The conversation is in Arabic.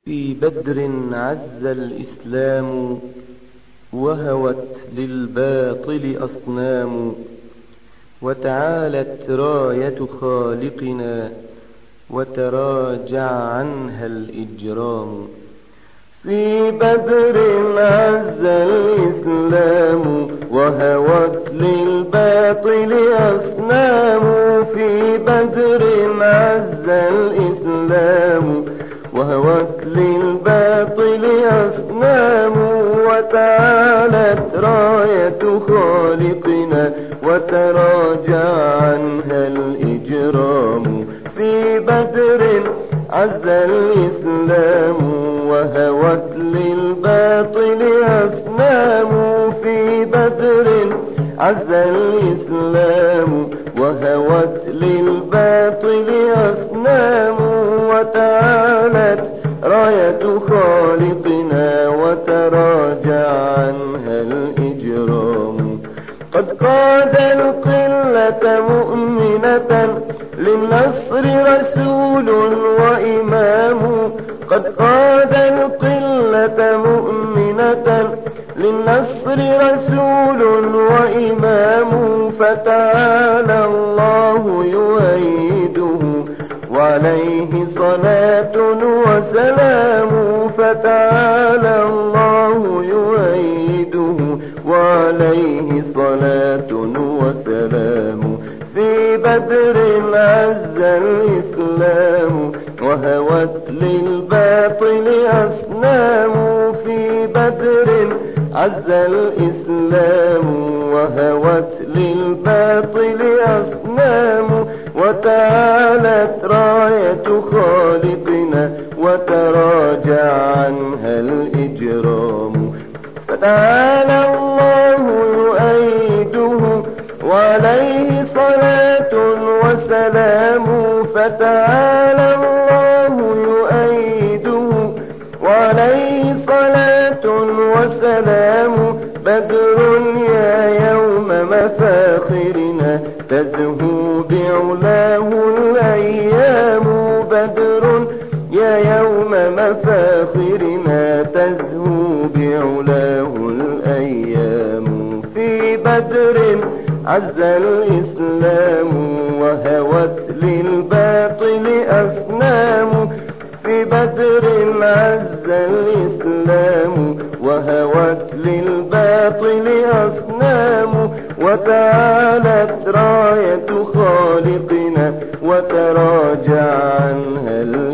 في بدر عز الإسلام وهوت للباطل أصنام، وتعالت راية خالقنا وتراجع عنها الإجرام. في بدر عز الإسلام وهوت للباطل أصنام، في بدر عز الإسلام وهوت للباطل أصنام، وتعالت راية خالقنا وتراجع عنها الإجرام. في بدر عز الإسلام وهوت للباطل أصنام، في بدر عز الإسلام وهوت للباطل أصنام، وتعالت راية خالقنا وتراجع عنها الإجرام. قد قاد القلة مؤمنة للنصر رسول وإمام، قد قاد القلة مؤمنة للنصر رسول وإمام، فتعالى الله يؤيده وعليه صلاة وسلام، فتعالى الله يؤيده وعليه صلاة وسلام. في بدر عز الإسلام وهوت للباطل أصنام، في بدر عز الإسلام وهوت للباطل أصنام، وتعالت راية خالقنا وتراجع عنها الإجرام. فتعالى الله يؤيده وعليه صلاة وسلام، فتعالى الله يؤيده وعليه صلاة وسلام. بدر يا يوم مفاخرنا تزهو بعلاه الأيام، بدر يا يوم مفاخرنا تزهو بعلاه الأيام. في بدر عز الإسلام وهوت للباطل أصنام، في بدر عز الإسلام وهوت للباطل أصنام، وتعالت راية خالقنا وتراجع عنها